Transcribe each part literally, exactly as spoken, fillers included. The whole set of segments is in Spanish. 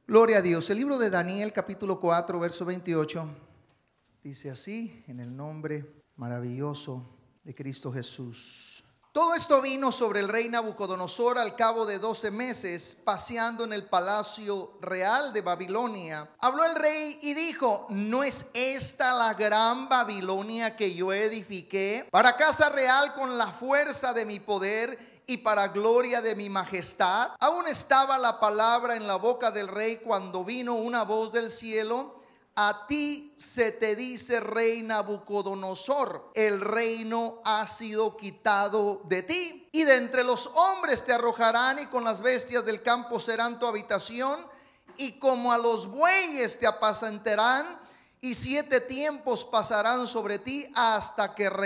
Gloria a Dios. El libro de Daniel, capítulo cuatro, verso veintiocho, dice así, en el nombre maravilloso de Cristo Jesús. Todo esto vino sobre el rey Nabucodonosor al cabo de doce meses, paseando en el palacio real de Babilonia. Habló el rey y dijo: ¿no es esta la gran Babilonia que yo edifiqué para casa real con la fuerza de mi poder y para gloria de mi majestad? Aún estaba la palabra en la boca del rey cuando vino una voz del cielo: a ti se te dice, rey Nabucodonosor, el reino ha sido quitado de ti, y de entre los hombres te arrojarán, y con las bestias del campo serán tu habitación, y como a los bueyes te apacentarán, y siete tiempos pasarán sobre ti hasta que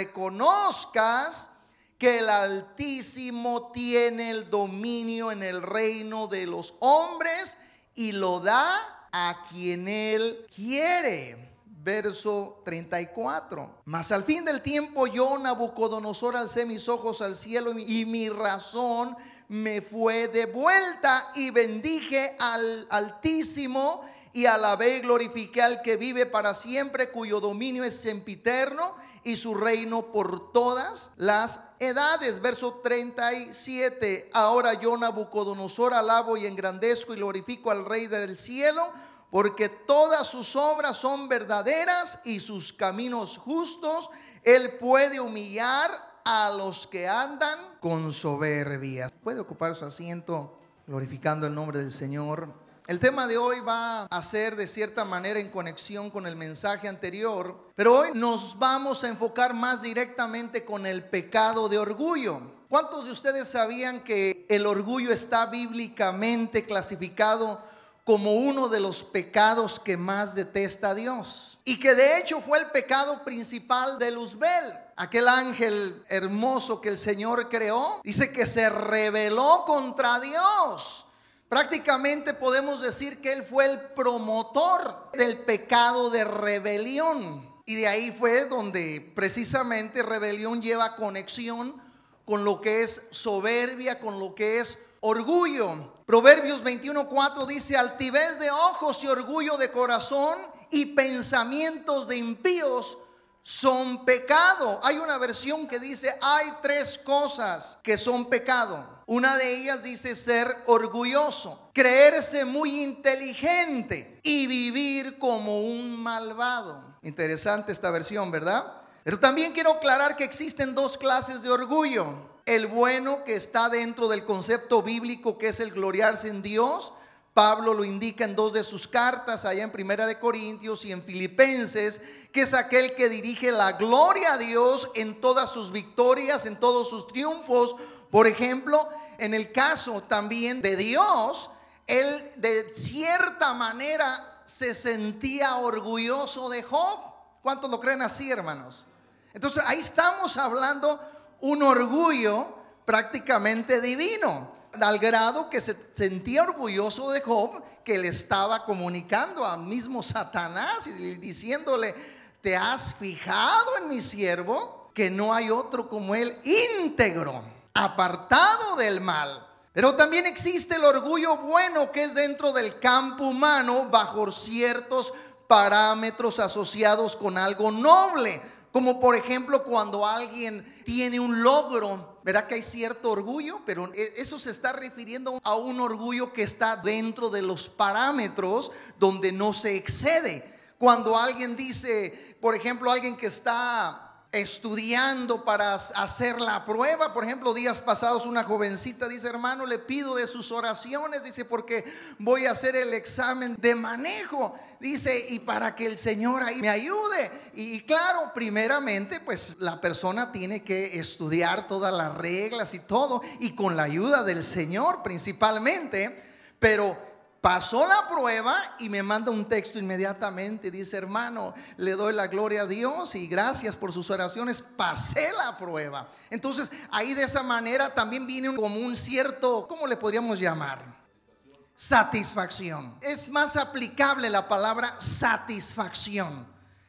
reconozcas que el Altísimo tiene el dominio en el reino de los hombres y lo da a quien él quiere. Verso treinta y cuatro. Mas al fin del tiempo yo, Nabucodonosor, alcé mis ojos al cielo y mi razón me fue de vuelta, y bendije al Altísimo y alabé y glorifiqué al que vive para siempre, cuyo dominio es sempiterno y su reino por todas las edades. Verso treinta y siete. Ahora yo, Nabucodonosor, alabo y engrandezco y glorifico al Rey del cielo, porque todas sus obras son verdaderas y sus caminos justos. Él puede humillar a los que andan con soberbia. Puede ocupar su asiento glorificando el nombre del Señor. El tema de hoy va a ser de cierta manera en conexión con el mensaje anterior, pero hoy nos vamos a enfocar más directamente con el pecado de orgullo. ¿Cuántos de ustedes sabían que el orgullo está bíblicamente clasificado como uno de los pecados que más detesta Dios? Y que de hecho fue el pecado principal de Luzbel, aquel ángel hermoso que el Señor creó. Dice que se rebeló contra Dios. Prácticamente podemos decir que él fue el promotor del pecado de rebelión. Y de ahí fue donde precisamente rebelión lleva conexión con lo que es soberbia, con lo que es orgullo. Proverbios veintiuno cuatro dice: altivez de ojos y orgullo de corazón y pensamientos de impíos son pecado. Hay una versión que dice: hay tres cosas que son pecado. Una de ellas dice ser orgulloso, creerse muy inteligente y vivir como un malvado. Interesante esta versión, ¿verdad? Pero también quiero aclarar que existen dos clases de orgullo. El bueno, que está dentro del concepto bíblico, que es el gloriarse en Dios. Pablo lo indica en dos de sus cartas, allá en Primera de Corintios y en Filipenses, que es aquel que dirige la gloria a Dios en todas sus victorias, en todos sus triunfos. Por ejemplo, en el caso también de Dios, él de cierta manera se sentía orgulloso de Job. ¿Cuántos lo creen así, hermanos? Entonces ahí estamos hablando un orgullo prácticamente divino, al grado que se sentía orgulloso de Job, que le estaba comunicando al mismo Satanás y diciéndole: ¿te has fijado en mi siervo? Que no hay otro como él, íntegro, apartado del mal. Pero también existe el orgullo bueno, que es dentro del campo humano, bajo ciertos parámetros asociados con algo noble. Como por ejemplo cuando alguien tiene un logro, ¿verdad que hay cierto orgullo? Pero eso se está refiriendo a un orgullo que está dentro de los parámetros donde no se excede. Cuando alguien dice, por ejemplo, alguien que está estudiando para hacer la prueba, por ejemplo, días pasados una jovencita dice: hermano, le pido de sus oraciones, dice, porque voy a hacer el examen de manejo, dice, y para que el Señor ahí me ayude. Y claro, primeramente pues la persona tiene que estudiar todas las reglas y todo, y con la ayuda del Señor principalmente. Pero pasó la prueba y me manda un texto inmediatamente. Dice: hermano, le doy la gloria a Dios y gracias por sus oraciones, pasé la prueba. Entonces ahí de esa manera también viene como un cierto, ¿cómo le podríamos llamar? Satisfacción. Es más aplicable la palabra satisfacción.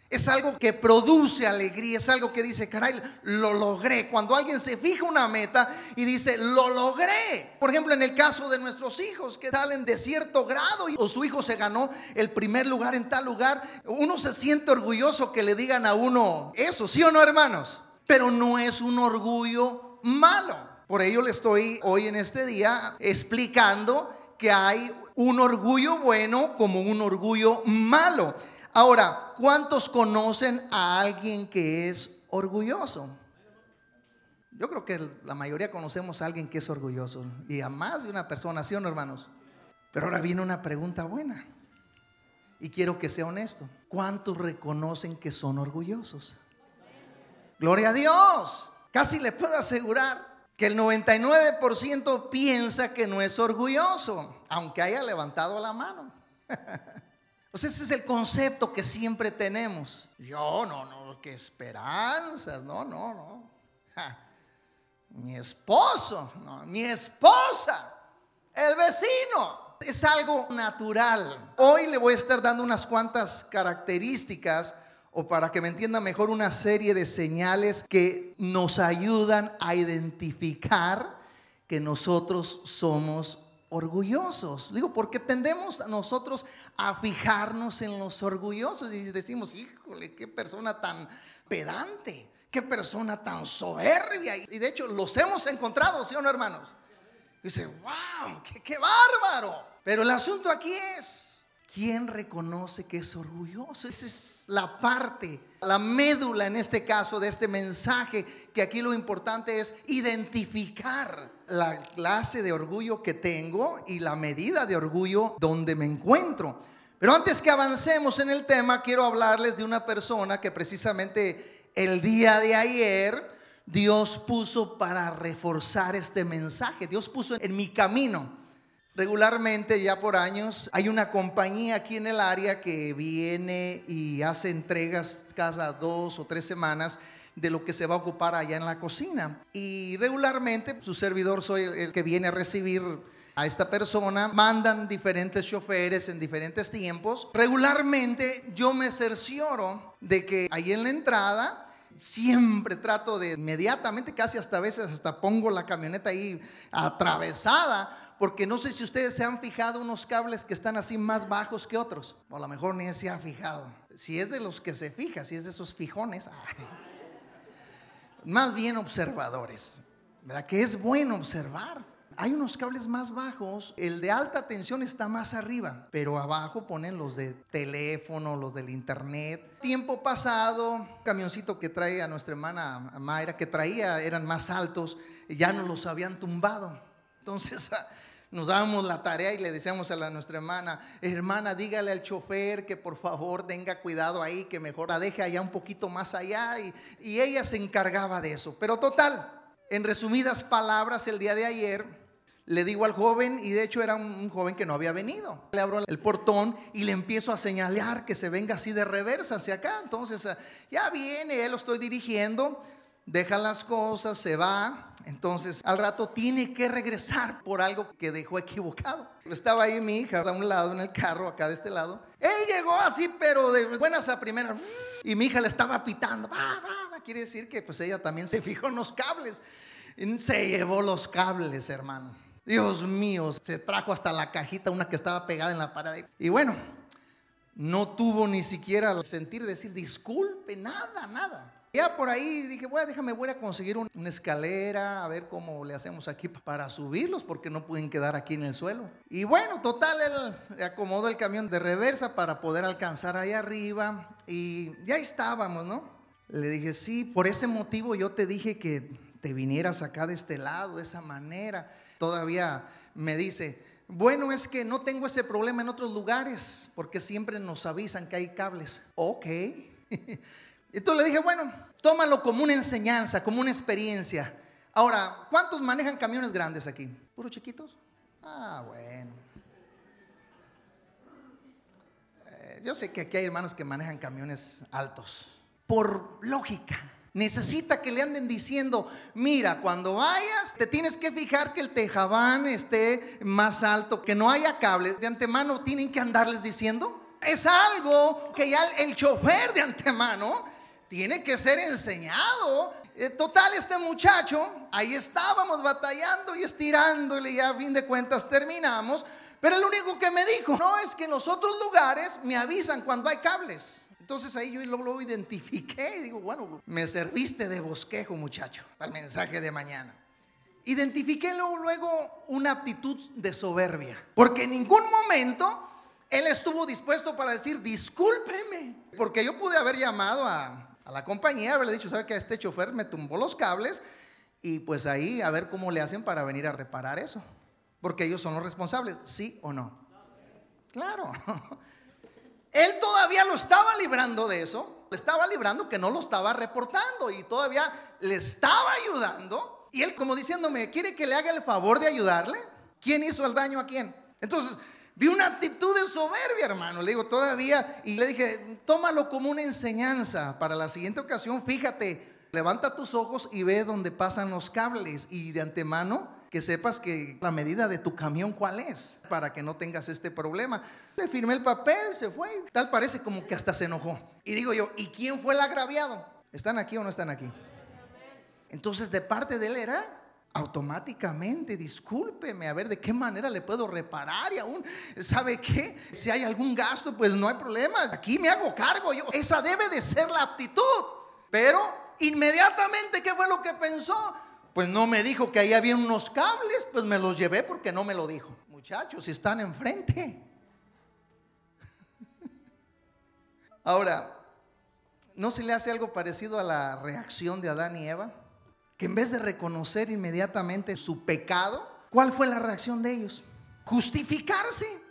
Es algo que produce alegría, es algo que dice, caray, lo logré. Cuando alguien se fija una meta y dice, lo logré. Por ejemplo, en el caso de nuestros hijos que salen de cierto grado o su hijo se ganó el primer lugar en tal lugar, uno se siente orgulloso que le digan a uno eso, ¿sí o no, hermanos? Pero no es un orgullo malo. Por ello le estoy hoy en este día explicando que hay un orgullo bueno como un orgullo malo. Ahora, ¿cuántos conocen a alguien que es orgulloso? Yo creo que la mayoría conocemos a alguien que es orgulloso, y a más de una persona, ¿sí o no, hermanos? Pero ahora viene una pregunta buena, y quiero que sea honesto. ¿Cuántos reconocen que son orgullosos? Gloria a Dios. Casi le puedo asegurar que el noventa y nueve por ciento piensa que no es orgulloso, aunque haya levantado la mano. O sea, ese es el concepto que siempre tenemos. Yo no, no, qué esperanzas, no, no, no. Ja. Mi esposo, no, mi esposa, el vecino. Es algo natural. Hoy le voy a estar dando unas cuantas características, o para que me entienda mejor, una serie de señales que nos ayudan a identificar que nosotros somos orgullosos. Digo, porque tendemos a nosotros a fijarnos en los orgullosos y decimos, híjole, qué persona tan pedante, qué persona tan soberbia. Y de hecho los hemos encontrado, ¿sí o no, hermanos? Dice, wow, qué, qué bárbaro. Pero el asunto aquí es, ¿quién reconoce que es orgulloso? Esa es la parte, la médula en este caso de este mensaje, que aquí lo importante es identificar la clase de orgullo que tengo y la medida de orgullo donde me encuentro. Pero antes que avancemos en el tema, quiero hablarles de una persona que precisamente el día de ayer Dios puso para reforzar este mensaje. Dios puso en mi camino. Regularmente, ya por años, hay una compañía aquí en el área que viene y hace entregas cada dos o tres semanas de lo que se va a ocupar allá en la cocina. Y regularmente su servidor soy el, el que viene a recibir a esta persona. Mandan diferentes choferes en diferentes tiempos. Regularmente yo me cercioro de que ahí en la entrada siempre trato de inmediatamente, casi hasta a veces hasta pongo la camioneta ahí atravesada, porque no sé si ustedes se han fijado unos cables que están así más bajos que otros, o a lo mejor ni se ha fijado. Si es de los que se fija, si es de esos fijones, ay, más bien observadores, ¿verdad? Que es bueno observar. Hay unos cables más bajos, el de alta tensión está más arriba, pero abajo ponen los de teléfono, los del internet. Tiempo pasado, un camioncito que trae a nuestra hermana Mayra, que traía, eran más altos, ya nos los habían tumbado. Entonces nos dábamos la tarea y le decíamos a la, nuestra hermana, hermana, dígale al chofer que por favor tenga cuidado ahí, que mejor la deje allá un poquito más allá, y, y ella se encargaba de eso. Pero total, en resumidas palabras, el día de ayer le digo al joven, y de hecho era un, un joven que no había venido, le abro el portón y le empiezo a señalar que se venga así de reversa hacia acá. Entonces ya viene, él lo estoy dirigiendo, deja las cosas, se va. Entonces al rato tiene que regresar por algo que dejó equivocado. Estaba ahí mi hija a un lado en el carro, acá de este lado. Él llegó así, pero de buenas a primeras, y mi hija le estaba pitando. Va, va, va. Quiere decir que pues ella también se fijó en los cables. Se llevó los cables, hermano. Dios mío, se trajo hasta la cajita, una que estaba pegada en la pared. Y bueno, no tuvo ni siquiera el sentir decir disculpe, nada, nada. Ya por ahí dije, bueno, déjame, voy a conseguir un, una escalera, a ver cómo le hacemos aquí para subirlos, porque no pueden quedar aquí en el suelo. Y bueno, total, él acomodó el camión de reversa para poder alcanzar ahí arriba. Y ya estábamos, ¿no? Le dije, sí, por ese motivo yo te dije que te vinieras acá de este lado, de esa manera. Todavía me dice, bueno, es que no tengo ese problema en otros lugares, porque siempre nos avisan que hay cables. Ok. Entonces le dije, bueno, tómalo como una enseñanza, como una experiencia. Ahora, ¿cuántos manejan camiones grandes aquí? ¿Puros chiquitos? Ah, bueno. Eh, yo sé que aquí hay hermanos que manejan camiones altos. Por lógica, necesita que le anden diciendo, mira, cuando vayas te tienes que fijar que el tejabán esté más alto, que no haya cables. De antemano tienen que andarles diciendo. Es algo que ya el chofer de antemano tiene que ser enseñado. Eh, total, este muchacho, ahí estábamos batallando y estirándole, y a fin de cuentas terminamos. Pero el único que me dijo, no, es que en los otros lugares me avisan cuando hay cables. Entonces ahí yo lo, lo identifiqué y digo, bueno, me serviste de bosquejo, muchacho, al mensaje de mañana. Identifiqué luego, luego una actitud de soberbia, porque en ningún momento él estuvo dispuesto para decir, discúlpeme, porque yo pude haber llamado a, a la compañía, haberle dicho, ¿sabe que este chofer me tumbó los cables? Y pues ahí a ver cómo le hacen para venir a reparar eso, porque ellos son los responsables, ¿sí o no? Claro. Él todavía lo estaba librando de eso, le estaba librando que no lo estaba reportando y todavía le estaba ayudando. Y él como diciéndome, ¿quiere que le haga el favor de ayudarle? ¿Quién hizo el daño a quién? Entonces vi una actitud de soberbia, hermano. Le digo todavía, y le dije, tómalo como una enseñanza para la siguiente ocasión. Fíjate, levanta tus ojos y ve dónde pasan los cables, y de antemano que sepas que la medida de tu camión cuál es, para que no tengas este problema. Le firmé el papel, se fue. Tal parece como que hasta se enojó. Y digo yo, ¿y quién fue el agraviado? ¿Están aquí o no están aquí? Entonces de parte de él era automáticamente, discúlpeme, a ver de qué manera le puedo reparar, y aún, ¿sabe qué? Si hay algún gasto, pues no hay problema, aquí me hago cargo yo. Esa debe de ser la actitud. Pero inmediatamente, ¿qué fue lo que pensó? Pues no me dijo que ahí había unos cables, pues me los llevé porque no me lo dijo. Muchachos, si están enfrente. Ahora, ¿no se le hace algo parecido a la reacción de Adán y Eva? Que en vez de reconocer inmediatamente su pecado, ¿cuál fue la reacción de ellos? Justificarse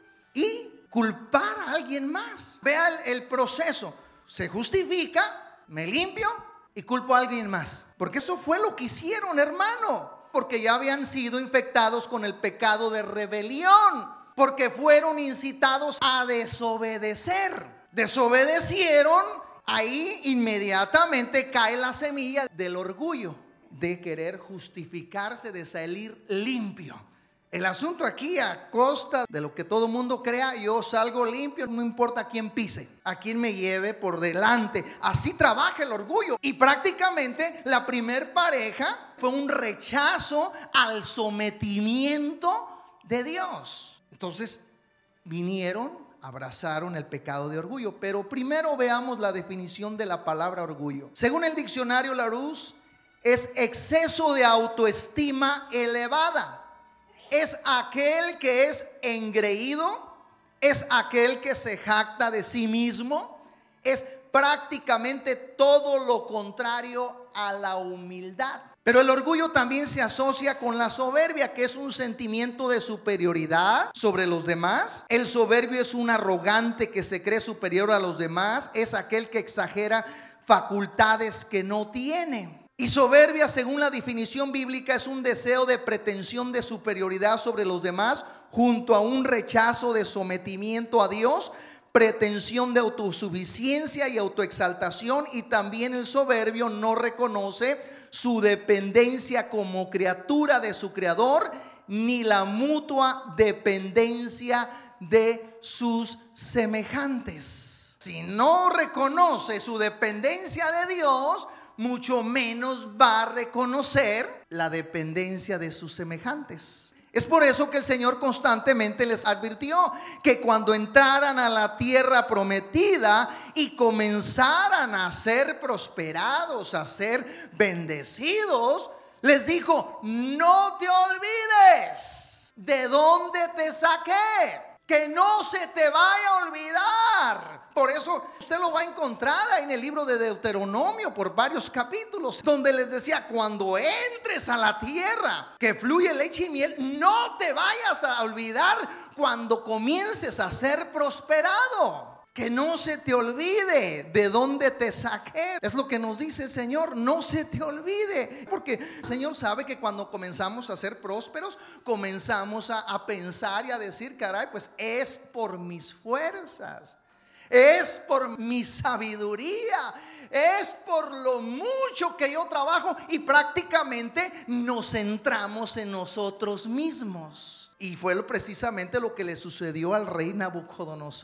y culpar a alguien más. Vea el, el proceso. Se justifica, me limpio y culpo a alguien más. Porque eso fue lo que hicieron, hermano. Porque ya habían sido infectados con el pecado de rebelión. Porque fueron incitados a desobedecer. Desobedecieron, ahí inmediatamente cae la semilla del orgullo, de querer justificarse, de salir limpio. El asunto aquí, a costa de lo que todo mundo crea, yo salgo limpio, no importa a quién pise, a quién me lleve por delante. Así trabaja el orgullo. Y prácticamente la primer pareja fue un rechazo al sometimiento de Dios. Entonces vinieron, abrazaron el pecado de orgullo. Pero primero veamos la definición de la palabra orgullo. Según el diccionario Larousse, es exceso de autoestima elevada. Es aquel que es engreído, es aquel que se jacta de sí mismo, es prácticamente todo lo contrario a la humildad. Pero el orgullo también se asocia con la soberbia, que es un sentimiento de superioridad sobre los demás. El soberbio es un arrogante que se cree superior a los demás, es aquel que exagera facultades que no tiene. Y soberbia, según la definición bíblica, es un deseo de pretensión de superioridad sobre los demás, junto a un rechazo de sometimiento a Dios, pretensión de autosuficiencia y autoexaltación. Y también el soberbio no reconoce su dependencia como criatura de su creador, ni la mutua dependencia de sus semejantes. Si no reconoce su dependencia de Dios, mucho menos va a reconocer la dependencia de sus semejantes. Es por eso que el Señor constantemente les advirtió que cuando entraran a la tierra prometida y comenzaran a ser prosperados, a ser bendecidos, les dijo: no te olvides de dónde te saqué, que no se te vaya a olvidar. Por eso usted lo va a encontrar ahí en el libro de Deuteronomio por varios capítulos, donde les decía: cuando entres a la tierra que fluye leche y miel, no te vayas a olvidar cuando comiences a ser prosperado. Que no se te olvide de dónde te saqué. Es lo que nos dice el Señor, no se te olvide. Porque el Señor sabe que cuando comenzamos a ser prósperos, comenzamos a, a pensar y a decir: caray, pues es por mis fuerzas, es por mi sabiduría, es por lo mucho que yo trabajo. Y prácticamente nos centramos en nosotros mismos. Y fue precisamente lo que le sucedió al rey Nabucodonosor.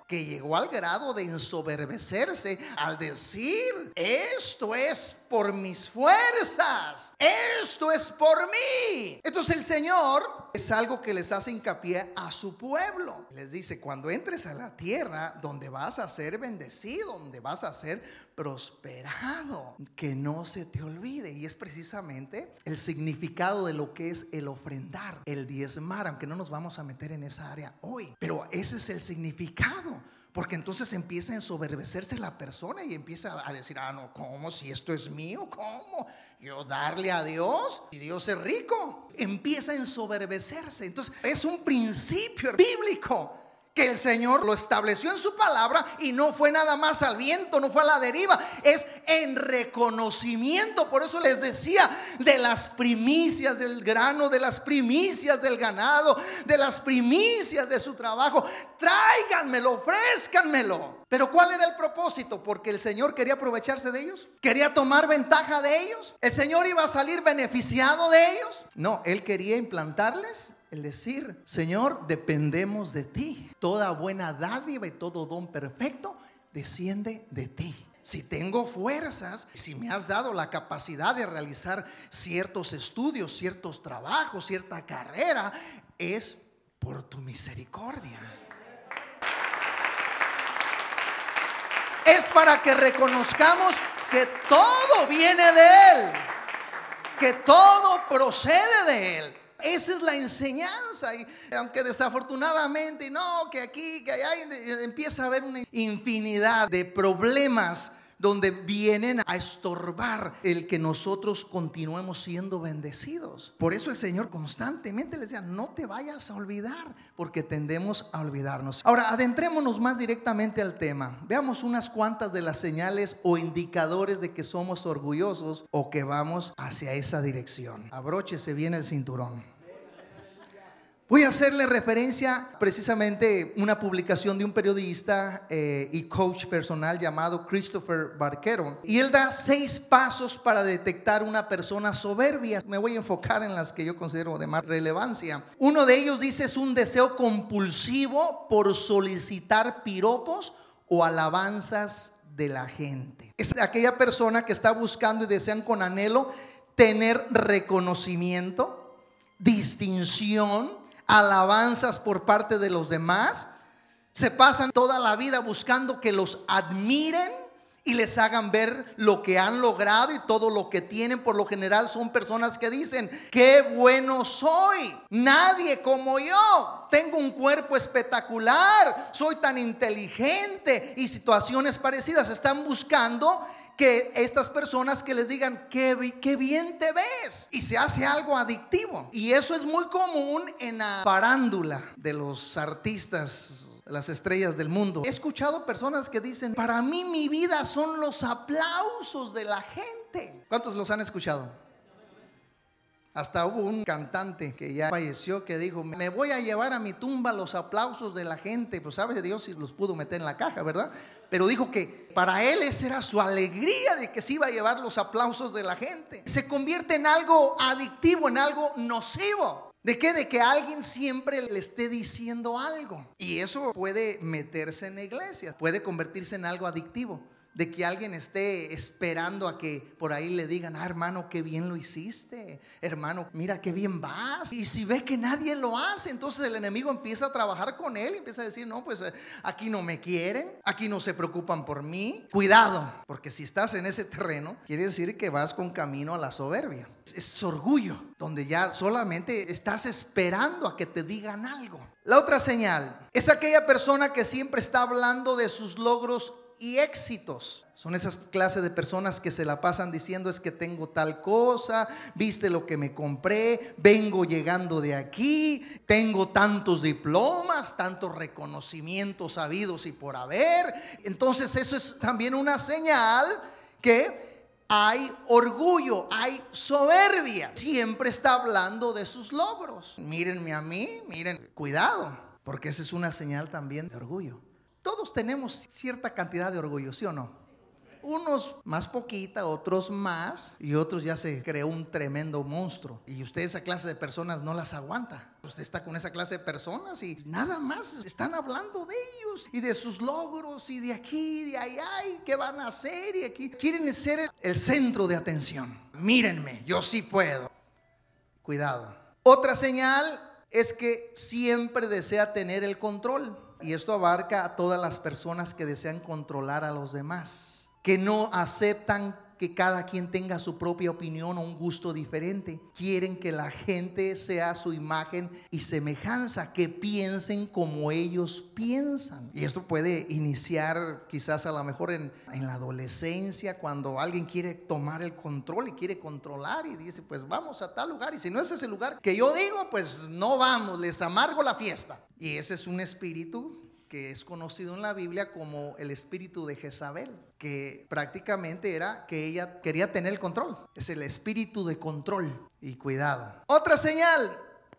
que llegó al grado de ensoberbecerse al decir: esto es por mis fuerzas, esto es por mí. Entonces el Señor es algo que les hace hincapié a su pueblo. Les dice: cuando entres a la tierra donde vas a ser bendecido, donde vas a ser prosperado, que no se te olvide. Y es precisamente el significado de lo que es el ofrendar, el diezmar, aunque no nos vamos a meter en esa área hoy, pero ese es el significado. Porque entonces empieza a ensoberbecerse la persona y empieza a decir: ah, no, ¿cómo? Si esto es mío, ¿cómo? Yo darle a Dios, si Dios es rico. Empieza a ensoberbecerse. Entonces es un principio bíblico que el Señor lo estableció en su palabra, y no fue nada más al viento, no fue a la deriva, es en reconocimiento. Por eso les decía de las primicias del grano, de las primicias del ganado, de las primicias de su trabajo. Tráiganmelo, ofrézcanmelo. Pero ¿cuál era el propósito? Porque el Señor quería aprovecharse de ellos, quería tomar ventaja de ellos. ¿El Señor iba a salir beneficiado de ellos? No, Él quería implantarles el decir: Señor, dependemos de ti. Toda buena dádiva y todo don perfecto desciende de ti. Si tengo fuerzas, si me has dado la capacidad de realizar ciertos estudios, ciertos trabajos, cierta carrera, es por tu misericordia. Es para que reconozcamos que todo viene de Él, que todo procede de Él. Esa es la enseñanza. Y aunque desafortunadamente, no, que aquí, que allá, empieza a haber una infinidad de problemas donde vienen a estorbar el que nosotros continuemos siendo bendecidos. Por eso el Señor constantemente les decía: no te vayas a olvidar, porque tendemos a olvidarnos. Ahora, adentrémonos más directamente al tema. Veamos unas cuantas de las señales o indicadores de que somos orgullosos o que vamos hacia esa dirección. Abróchese bien el cinturón. Voy a hacerle referencia precisamente a una publicación de un periodista eh, y coach personal llamado Christopher Barquero, y él da seis pasos para detectar una persona soberbia. Me voy a enfocar en las que yo considero de más relevancia. Uno de ellos dice: es un deseo compulsivo por solicitar piropos o alabanzas de la gente. Es aquella persona que está buscando y desean con anhelo tener reconocimiento, distinción, alabanzas por parte de los demás. Se pasan toda la vida buscando que los admiren y les hagan ver lo que han logrado y todo lo que tienen. Por lo general son personas que dicen: qué bueno soy, nadie como yo, tengo un cuerpo espectacular, soy tan inteligente, y situaciones parecidas. Están buscando que estas personas que les digan: qué, qué bien te ves, y se hace algo adictivo. Y eso es muy común en la farándula de los artistas, las estrellas del mundo. He escuchado personas que dicen: para mí mi vida son los aplausos de la gente. ¿Cuántos los han escuchado? Hasta hubo un cantante que ya falleció que dijo: me voy a llevar a mi tumba los aplausos de la gente. Pues sabe Dios si los pudo meter en la caja, ¿verdad? Pero dijo que para él esa era su alegría, de que se iba a llevar los aplausos de la gente. Se convierte en algo adictivo, en algo nocivo. ¿De qué? De que alguien siempre le esté diciendo algo. Y eso puede meterse en la iglesia, puede convertirse en algo adictivo. De que alguien esté esperando a que por ahí le digan: ah, hermano, qué bien lo hiciste, hermano, mira qué bien vas. Y si ve que nadie lo hace, entonces el enemigo empieza a trabajar con él y empieza a decir: no, pues aquí no me quieren, aquí no se preocupan por mí. Cuidado, porque si estás en ese terreno, quiere decir que vas con camino a la soberbia. Es orgullo, donde ya solamente estás esperando a que te digan algo. La otra señal es aquella persona que siempre está hablando de sus logros y éxitos. Son esas clases de personas que se la pasan diciendo: es que tengo tal cosa, viste lo que me compré, vengo llegando de aquí, tengo tantos diplomas, tantos reconocimientos habidos y por haber. Entonces eso es también una señal que hay orgullo, hay soberbia. Siempre está hablando de sus logros. Mírenme a mí, miren, cuidado, porque esa es una señal también de orgullo. Todos tenemos cierta cantidad de orgullo, ¿sí o no? Unos más poquita, otros más, y otros ya se creó un tremendo monstruo. Y usted esa clase de personas no las aguanta. Usted está con esa clase de personas y nada más están hablando de ellos y de sus logros y de aquí, de allá, y qué van a hacer y aquí. Quieren ser el centro de atención. Mírenme, yo sí puedo. Cuidado. Otra señal es que siempre desea tener el control. Y esto abarca a todas las personas que desean controlar a los demás, que no aceptan que cada quien tenga su propia opinión o un gusto diferente. Quieren que la gente sea su imagen y semejanza, que piensen como ellos piensan. Y esto puede iniciar quizás a lo mejor en, en la adolescencia, cuando alguien quiere tomar el control y quiere controlar y dice, pues vamos a tal lugar, y si no es ese lugar que yo digo, pues no vamos, les amargo la fiesta. Y ese es un espíritu que es conocido en la Biblia como el espíritu de Jezabel, que prácticamente era que ella quería tener el control. Es el espíritu de control. Y cuidado. Otra señal,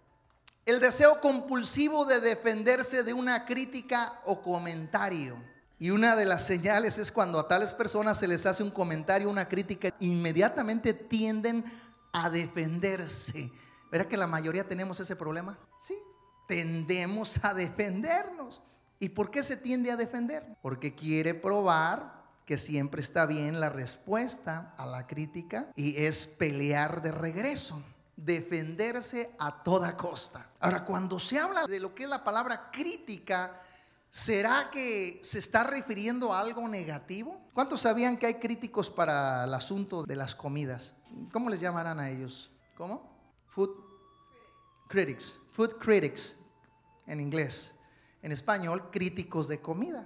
el deseo compulsivo de defenderse de una crítica o comentario. Y una de las señales es cuando a tales personas se les hace un comentario, una crítica, inmediatamente tienden a defenderse. ¿Verdad que la mayoría tenemos ese problema? Sí, tendemos a defendernos. ¿Y por qué se tiende a defender? Porque quiere probar que siempre está bien la respuesta a la crítica, y es pelear de regreso, defenderse a toda costa. Ahora, cuando se habla de lo que es la palabra crítica, ¿será que se está refiriendo a algo negativo? ¿Cuántos sabían que hay críticos para el asunto de las comidas? ¿Cómo les llamarán a ellos? ¿Cómo? Food critics. Food critics en inglés. En español, críticos de comida.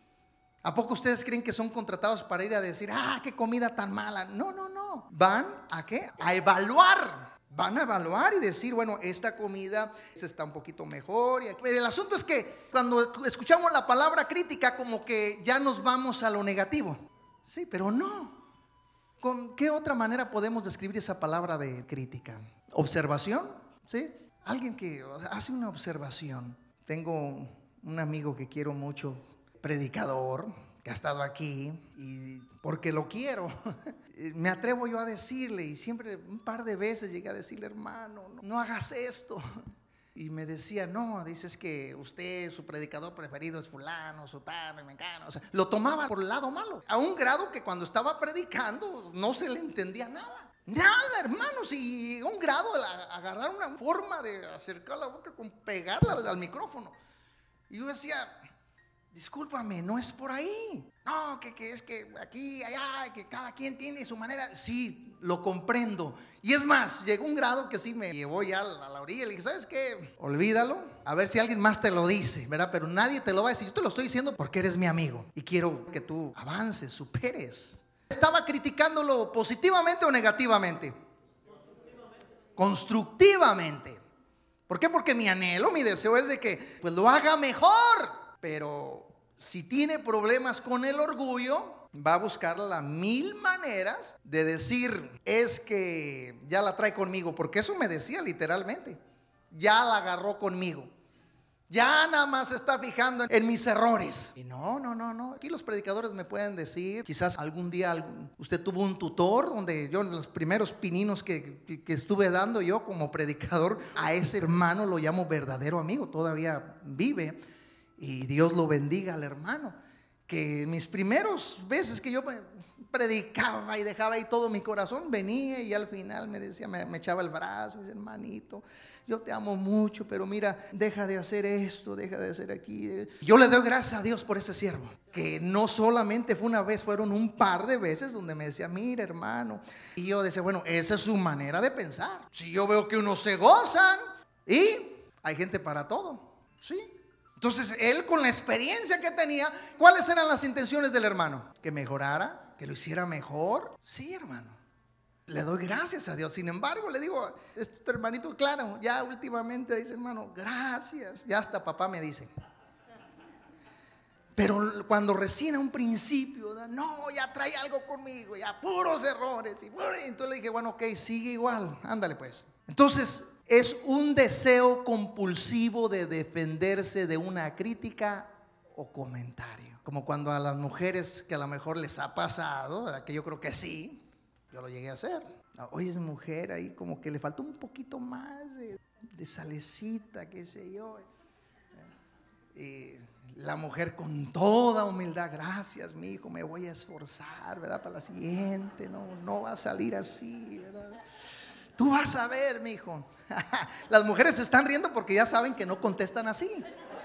¿A poco ustedes creen que son contratados para ir a decir, ah, qué comida tan mala? No, no, no. ¿Van a qué? A evaluar. Van a evaluar y decir, bueno, esta comida está un poquito mejor. Y el asunto es que cuando escuchamos la palabra crítica, como que ya nos vamos a lo negativo. Sí, pero no. ¿Con qué otra manera podemos describir esa palabra de crítica? ¿Observación? ¿Sí? Alguien que hace una observación. Tengo un amigo que quiero mucho, predicador, que ha estado aquí, y porque lo quiero, me atrevo yo a decirle, y siempre un par de veces llegué a decirle, hermano, no, no hagas esto. Y me decía, no, dices que usted, su predicador preferido es fulano, sutano, mengano. O sea, lo tomaba por el lado malo, a un grado que cuando estaba predicando no se le entendía nada. Nada, hermanos, y un grado de agarrar una forma de acercar la boca con pegarla al, al micrófono. Y yo decía, discúlpame, no es por ahí. No, que, que es que aquí, allá, que cada quien tiene su manera. Sí, lo comprendo. Y es más, llegó un grado que sí me llevó ya a la orilla. Le dije, ¿sabes qué? Olvídalo, a ver si alguien más te lo dice, ¿verdad? Pero nadie te lo va a decir. Yo te lo estoy diciendo porque eres mi amigo y quiero que tú avances, superes. ¿Estaba criticándolo positivamente o negativamente? Constructivamente. Constructivamente. ¿Por qué? Porque mi anhelo, mi deseo es de que pues lo haga mejor. Pero si tiene problemas con el orgullo, va a buscar las mil maneras de decir, es que ya la trae conmigo. Porque eso me decía literalmente, ya la agarró conmigo. Ya nada más se está fijando en mis errores. Y no, no, no, no. Aquí los predicadores me pueden decir, quizás algún día algún, usted tuvo un tutor donde yo en los primeros pininos que, que, que estuve dando yo como predicador, a ese hermano lo llamo verdadero amigo, todavía vive, y Dios lo bendiga al hermano, que mis primeros veces que yo predicaba y dejaba ahí todo mi corazón, venía y al final me decía, me, me echaba el brazo, me decía, hermanito, yo te amo mucho, pero mira, deja de hacer esto, deja de hacer aquí. Yo le doy gracias a Dios por ese siervo, que no solamente fue una vez, fueron un par de veces donde me decía, mira hermano, y yo decía, bueno, esa es su manera de pensar. Si yo veo que unos se gozan, y hay gente para todo, ¿sí? Entonces él, con la experiencia que tenía, ¿cuáles eran las intenciones del hermano? Que mejorara, que lo hiciera mejor. Sí, hermano, le doy gracias a Dios. Sin embargo, le digo, este hermanito, claro, ya últimamente dice, hermano, gracias. Ya hasta papá me dice. Pero cuando recién a un principio, no, ya trae algo conmigo, ya puros errores. Y entonces le dije, bueno, ok, sigue igual, ándale pues. Entonces es un deseo compulsivo de defenderse de una crítica o comentario. Como cuando a las mujeres que a lo mejor les ha pasado, ¿verdad? Que yo creo que sí, yo lo llegué a hacer. Oye, es mujer ahí como que le faltó un poquito más de, de salecita, qué sé yo. Y la mujer con toda humildad, gracias mi hijo, me voy a esforzar, ¿verdad? Para la siguiente, no, no va a salir así, ¿verdad? Tú vas a ver, mi hijo. Las mujeres se están riendo porque ya saben que no contestan así.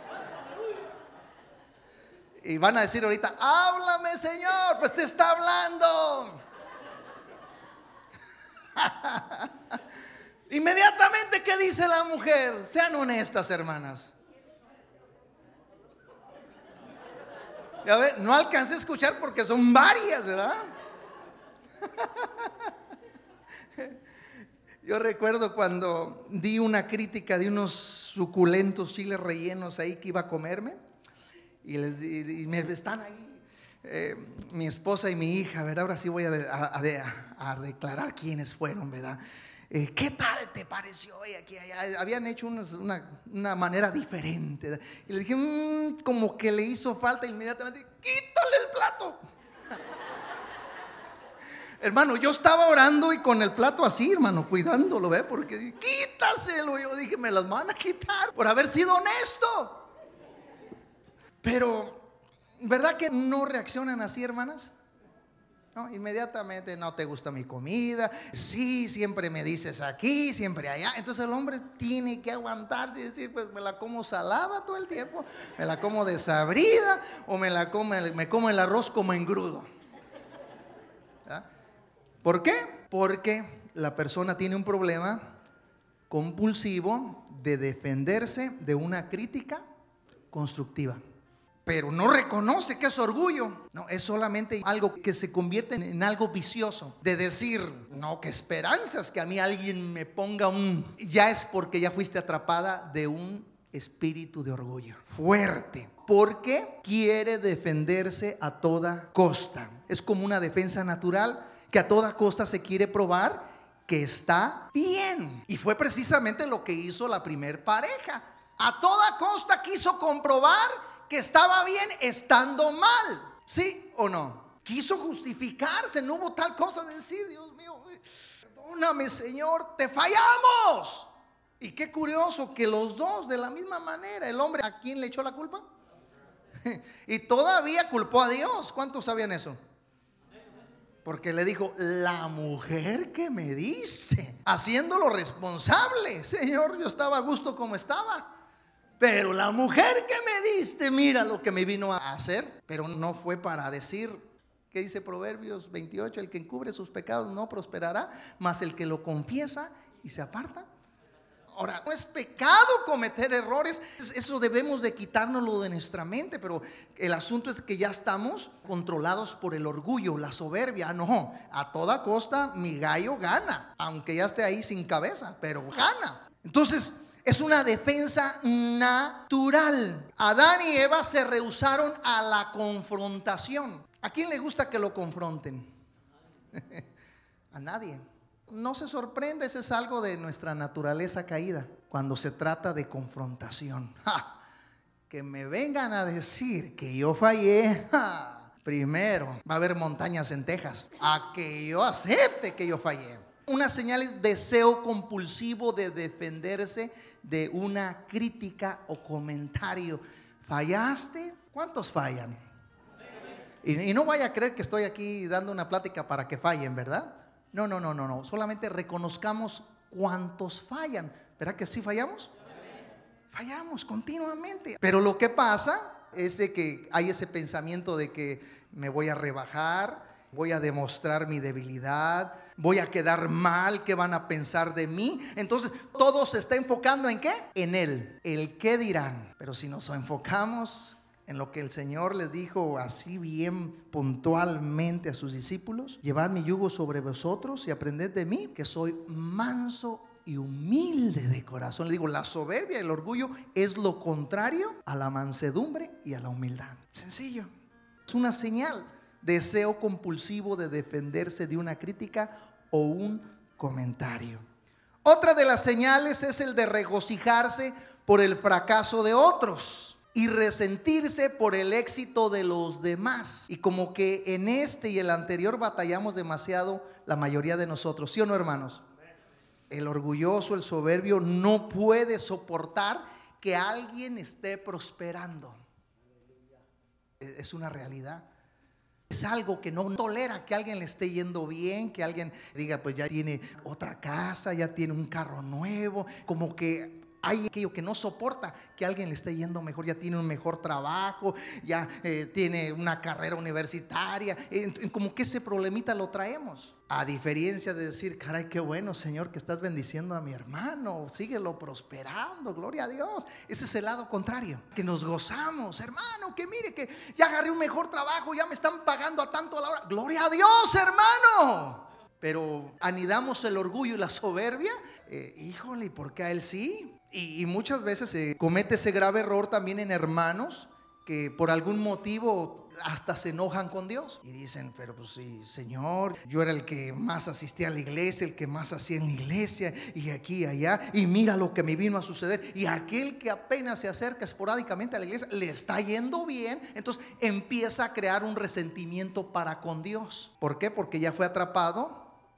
Y van a decir ahorita, háblame Señor, pues te está hablando. Inmediatamente, ¿qué dice la mujer? Sean honestas, hermanas. Ya ve, no alcancé a escuchar porque son varias, ¿verdad? Yo recuerdo cuando di una crítica de unos suculentos chiles rellenos ahí que iba a comerme, y, les, y, y me están ahí eh, mi esposa y mi hija, ¿verdad? Ahora sí voy a, a, a, a declarar quiénes fueron, ¿verdad? Eh, ¿Qué tal te pareció? Oye, que habían hecho unos, una, una manera diferente, ¿verdad? Y le dije, mmm, como que le hizo falta inmediatamente, quítale el plato. Hermano, yo estaba orando y con el plato así, hermano, cuidándolo, ¿ve? Porque quítaselo. Yo dije, me las van a quitar por haber sido honesto. Pero, ¿verdad que no reaccionan así, hermanas? No, inmediatamente, no te gusta mi comida, sí, siempre me dices aquí, siempre allá. Entonces el hombre tiene que aguantarse y decir, pues me la como salada todo el tiempo, me la como desabrida, o me la como, me como el arroz como engrudo. ¿Ah? ¿Por qué? Porque la persona tiene un problema compulsivo de defenderse de una crítica constructiva, pero no reconoce que es orgullo. No, es solamente algo que se convierte en, en algo vicioso. De decir, no, que esperanzas que a mí alguien me ponga un... Ya es porque ya fuiste atrapada de un espíritu de orgullo fuerte, porque quiere defenderse a toda costa. Es como una defensa natural que a toda costa se quiere probar que está bien. Y fue precisamente lo que hizo la primer pareja. A toda costa quiso comprobar que estaba bien estando mal. ¿Sí o no? Quiso justificarse. No hubo tal cosa de decir, Dios mío, perdóname Señor, te fallamos. Y qué curioso que los dos de la misma manera. El hombre, ¿a quién le echó la culpa? Y todavía culpó a Dios. ¿Cuántos sabían eso? Porque le dijo, la mujer que me diste, haciéndolo responsable. Señor, yo estaba a gusto como estaba, pero la mujer que me diste, mira lo que me vino a hacer. Pero no fue para decir, ¿qué dice Proverbios veintiocho? El que encubre sus pecados no prosperará, mas el que lo confiesa y se aparta. Ahora, no es pecado cometer errores, eso debemos de quitárnoslo de nuestra mente, pero el asunto es que ya estamos controlados por el orgullo, la soberbia. No, a toda costa mi gallo gana, aunque ya esté ahí sin cabeza, pero gana. Entonces, es una defensa natural. Adán y Eva se rehusaron a la confrontación. ¿A quién le gusta que lo confronten? A nadie. No se sorprenda, ese es algo de nuestra naturaleza caída. Cuando se trata de confrontación, ¡ja! Que me vengan a decir que yo fallé, ¡ja! Primero va a haber montañas en Texas a que yo acepte que yo fallé. Una señal es deseo compulsivo de defenderse de una crítica o comentario. ¿Fallaste? ¿Cuántos fallan? Y, y no vaya a creer que estoy aquí dando una plática para que fallen, ¿verdad? No, no, no, no, no. Solamente reconozcamos cuántos fallan. ¿Verdad que sí fallamos? Fallamos continuamente. Pero lo que pasa es de que hay ese pensamiento de que me voy a rebajar, voy a demostrar mi debilidad, voy a quedar mal, ¿qué van a pensar de mí? Entonces todo se está enfocando ¿en qué? En él, el qué dirán. Pero si nos enfocamos en lo que el Señor les dijo así bien puntualmente a sus discípulos, llevad mi yugo sobre vosotros y aprended de mí, que soy manso y humilde de corazón. Le digo, la soberbia y el orgullo es lo contrario a la mansedumbre y a la humildad. Sencillo. Es una señal. Deseo compulsivo de defenderse de una crítica o un comentario. Otra de las señales es el de regocijarse por el fracaso de otros. y resentirse por el éxito de los demás. Y como que en este y el anterior batallamos demasiado la mayoría de nosotros, ¿sí o no, hermanos? El orgulloso, el soberbio no puede soportar que alguien esté prosperando. Es una realidad. Es algo que no tolera que alguien le esté yendo bien, que alguien diga pues ya tiene otra casa, ya tiene un carro nuevo, como que hay aquello que no soporta que alguien le esté yendo mejor, ya tiene un mejor trabajo, ya eh, tiene una carrera universitaria, eh, como que ese problemita lo traemos. A diferencia de decir, caray, qué bueno, Señor, que estás bendiciendo a mi hermano, síguelo prosperando, gloria a Dios. Ese es el lado contrario, que nos gozamos, hermano, que mire que ya agarré un mejor trabajo, ya me están pagando a tanto a la hora, gloria a Dios, hermano. Pero anidamos el orgullo y la soberbia, eh, híjole, ¿por qué a él sí? Y, y muchas veces se comete ese grave error también en hermanos que por algún motivo hasta se enojan con Dios y dicen, pero pues sí, Señor, yo era el que más asistía a la iglesia, el que más hacía en la iglesia, y aquí y allá, y mira lo que me vino a suceder. Y aquel que apenas se acerca esporádicamente a la iglesia, le está yendo bien, entonces empieza a crear un resentimiento para con Dios. ¿Por qué? Porque ya fue atrapado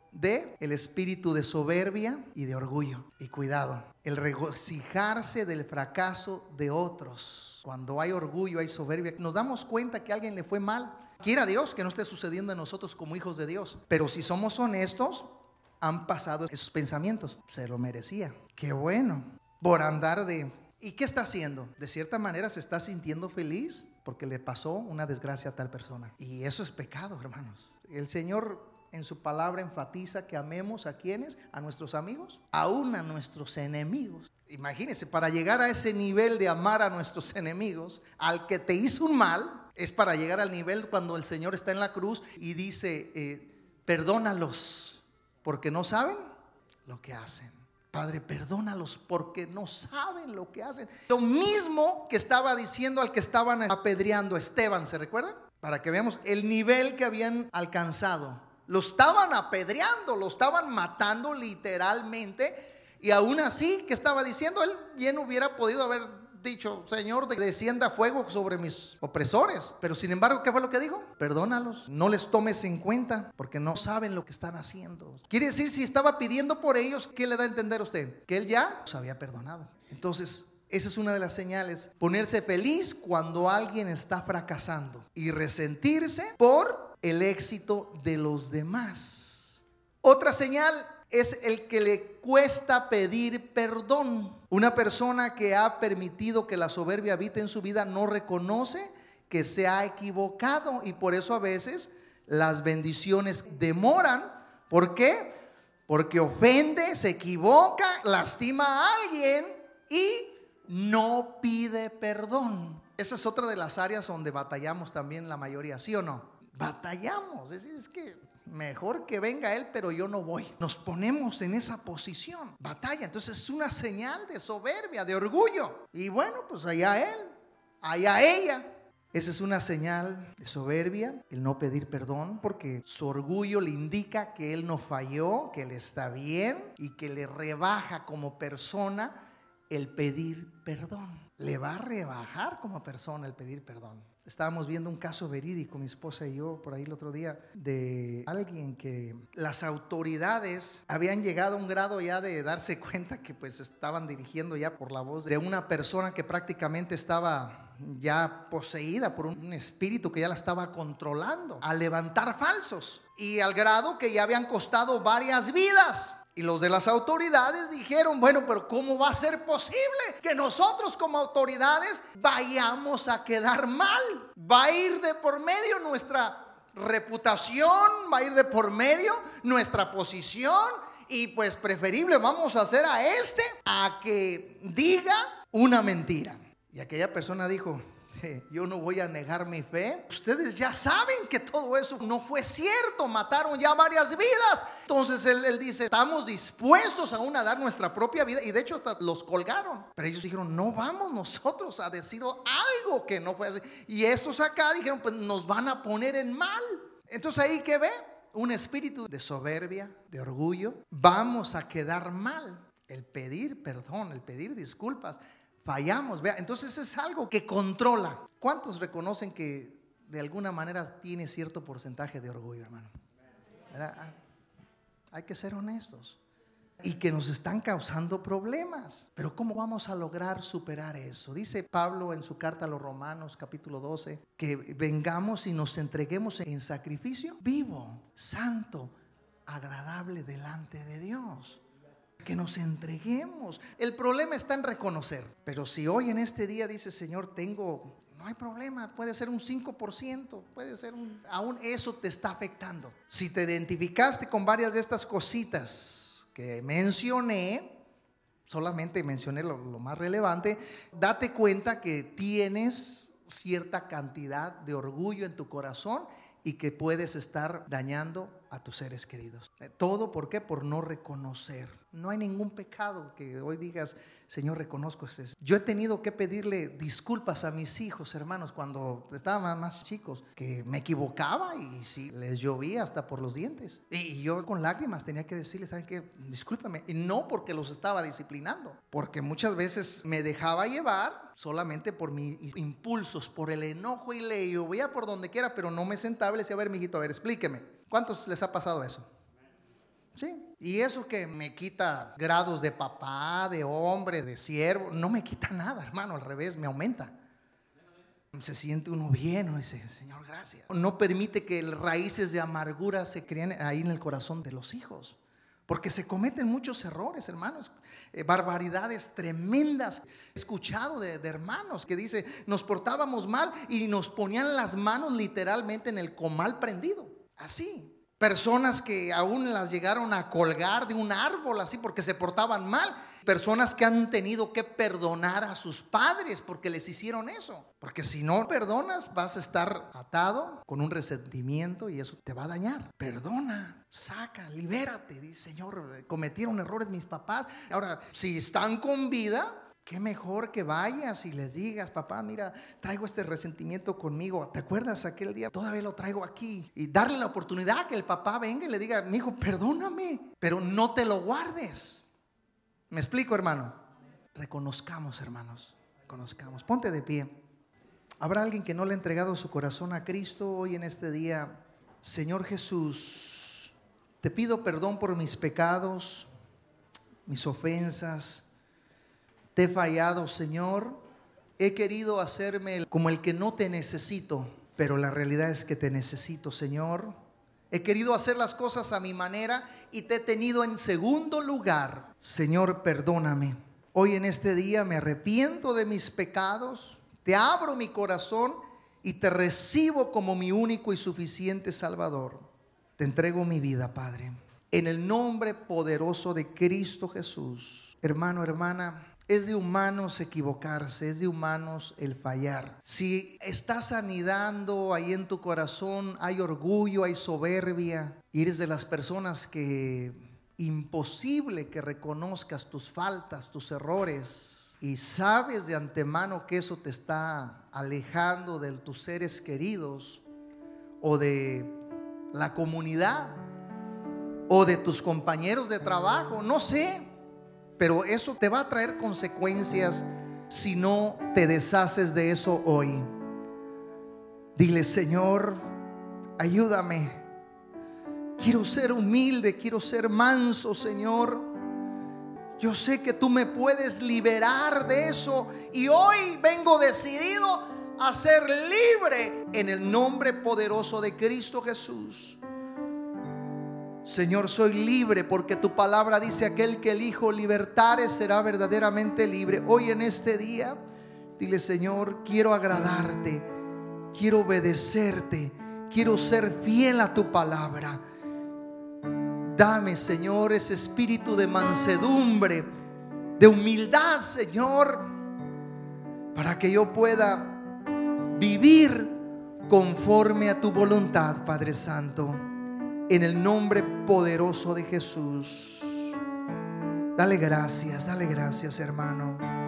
de el espíritu de soberbia y de orgullo. Y cuidado, el regocijarse del fracaso de otros. Cuando hay orgullo, hay soberbia, nos damos cuenta que a alguien le fue mal. Quiera Dios que no esté sucediendo en nosotros como hijos de Dios, pero si somos honestos, han pasado esos pensamientos. Se lo merecía, qué bueno, por andar de... ¿Y qué está haciendo? De cierta manera se está sintiendo feliz porque le pasó una desgracia a tal persona. Y eso es pecado, hermanos. El Señor en su palabra enfatiza que amemos a quienes, a nuestros amigos, aún a nuestros enemigos. Imagínense, para llegar a ese nivel de amar a nuestros enemigos, al que te hizo un mal, es para llegar al nivel cuando el Señor está en la cruz y dice, eh, perdónalos porque no saben lo que hacen. Padre, perdónalos porque no saben lo que hacen. Lo mismo que estaba diciendo al que estaban apedreando, Esteban, ¿se recuerdan? Para que veamos el nivel que habían alcanzado. Lo estaban apedreando, lo estaban matando literalmente. Y aún así, ¿qué estaba diciendo? Él bien hubiera podido haber dicho, Señor, descienda fuego sobre mis opresores. Pero sin embargo, ¿qué fue lo que dijo? Perdónalos, no les tomes en cuenta porque no saben lo que están haciendo. Quiere decir, si estaba pidiendo por ellos, ¿qué le da a entender a usted? Que él ya los había perdonado. Entonces, esa es una de las señales. Ponerse feliz cuando alguien está fracasando y resentirse por el éxito de los demás. Otra señal es el que le cuesta pedir perdón. Una persona que ha permitido que la soberbia habite en su vida no reconoce que se ha equivocado y por eso a veces las bendiciones demoran. ¿Por qué? Porque ofende, se equivoca, lastima a alguien y no pide perdón. Esa es otra de las áreas donde batallamos también la mayoría, ¿sí o no? Batallamos, es decir, es que mejor que venga él, pero yo no voy. Nos ponemos en esa posición, batalla. Entonces es una señal de soberbia, de orgullo. Y bueno, pues allá él, allá ella. Esa es una señal de soberbia, el no pedir perdón, porque su orgullo le indica que él no falló, que él está bien y que le rebaja como persona el pedir perdón. Le va a rebajar como persona el pedir perdón. Estábamos viendo un caso verídico, mi esposa y yo, por ahí el otro día, de alguien que las autoridades habían llegado a un grado ya de darse cuenta que pues estaban dirigiendo ya por la voz de una persona que prácticamente estaba ya poseída por un espíritu que ya la estaba controlando, a levantar falsos, y al grado que ya habían costado varias vidas. Y los de las autoridades dijeron, bueno, pero ¿cómo va a ser posible que nosotros como autoridades vayamos a quedar mal? Va a ir de por medio nuestra reputación, va a ir de por medio nuestra posición, y pues preferible vamos a hacer a este a que diga una mentira. Y aquella persona dijo, yo no voy a negar mi fe. Ustedes ya saben que todo eso no fue cierto, mataron ya varias vidas. Entonces él, él dice, estamos dispuestos aún a dar nuestra propia vida. Y de hecho hasta los colgaron. Pero ellos dijeron, no vamos nosotros a decir algo que no fue así. Y estos acá dijeron, pues nos van a poner en mal. Entonces ahí que ve, un espíritu de soberbia, de orgullo. Vamos a quedar mal. El pedir perdón, el pedir disculpas, fallamos. Vea, entonces es algo que controla. ¿Cuántos reconocen que de alguna manera tiene cierto porcentaje de orgullo, hermano? ¿Verdad? Hay que ser honestos. Y que nos están causando problemas. Pero ¿cómo vamos a lograr superar eso? Dice Pablo en su carta a los Romanos capítulo doce, que vengamos y nos entreguemos en sacrificio vivo, santo, agradable delante de Dios. Que nos entreguemos. El problema está en reconocer. Pero si hoy en este día dice, Señor, tengo, no hay problema, puede ser un cinco por ciento, puede ser un, aún eso te está afectando. Si te identificaste con varias de estas cositas que mencioné, solamente mencioné lo, lo más relevante, date cuenta que tienes cierta cantidad de orgullo en tu corazón y que puedes estar dañando a tus seres queridos. Todo, ¿por qué? Por no reconocer. No hay ningún pecado que hoy digas, Señor, reconozco eso. Yo he tenido que pedirle disculpas a mis hijos, hermanos, cuando estaban más chicos, que me equivocaba y sí, les llovía hasta por los dientes. Y yo con lágrimas tenía que decirles, ¿saben qué? Discúlpame. Y no porque los estaba disciplinando, porque muchas veces me dejaba llevar solamente por mis impulsos, por el enojo, y le llovía por donde quiera, pero no me sentaba y le decía, a ver, mijito, a ver, explíqueme. ¿Cuántos les ha pasado eso? Sí, y eso que me quita grados de papá, de hombre, de siervo, no me quita nada, hermano, al revés, me aumenta. Se siente uno bien, uno dice, Señor, gracias. No permite que raíces de amargura se creen ahí en el corazón de los hijos, porque se cometen muchos errores, hermanos, eh, barbaridades tremendas. He escuchado de, de hermanos que dice, nos portábamos mal y nos ponían las manos literalmente en el comal prendido, así. Personas que aún las llegaron a colgar de un árbol así porque se portaban mal. Personas que han tenido que perdonar a sus padres porque les hicieron eso. Porque si no perdonas vas a estar atado con un resentimiento y eso te va a dañar. Perdona, saca, libérate. Dice, Señor, cometieron errores mis papás. Ahora, si están con vida, qué mejor que vayas y les digas, papá, mira, traigo este resentimiento conmigo. ¿Te acuerdas aquel día? Todavía lo traigo aquí. Y darle la oportunidad que el papá venga y le diga, mi hijo, perdóname, pero no te lo guardes. ¿Me explico, hermano? Reconozcamos, hermanos, reconozcamos. Ponte de pie. ¿Habrá alguien que no le ha entregado su corazón a Cristo hoy en este día? Señor Jesús, te pido perdón por mis pecados, mis ofensas. Te he fallado, Señor. He querido hacerme como el que no te necesito, pero la realidad es que te necesito, Señor. He querido hacer las cosas a mi manera y te he tenido en segundo lugar. Señor, perdóname. Hoy en este día me arrepiento de mis pecados. Te abro mi corazón y te recibo como mi único y suficiente Salvador. Te entrego mi vida, Padre, en el nombre poderoso de Cristo Jesús. Hermano, hermana, es de humanos equivocarse, es de humanos el fallar. Si estás anidando ahí en tu corazón, hay orgullo, hay soberbia, y eres de las personas que imposible que reconozcas tus faltas, tus errores, y sabes de antemano que eso te está alejando de tus seres queridos o de la comunidad o de tus compañeros de trabajo, no sé. Pero eso te va a traer consecuencias si no te deshaces de eso hoy. Dile, Señor, ayúdame. Quiero ser humilde, quiero ser manso, Señor. Yo sé que tú me puedes liberar de eso y hoy vengo decidido a ser libre en el nombre poderoso de Cristo Jesús. Señor, soy libre porque tu palabra dice, aquel que el Hijo libertare será verdaderamente libre. Hoy en este día, dile, Señor, quiero agradarte, quiero obedecerte, quiero ser fiel a tu palabra. Dame, Señor, ese espíritu de mansedumbre, de humildad, Señor, para que yo pueda vivir conforme a tu voluntad, Padre Santo. En el nombre poderoso de Jesús. Dale gracias, dale gracias, hermano.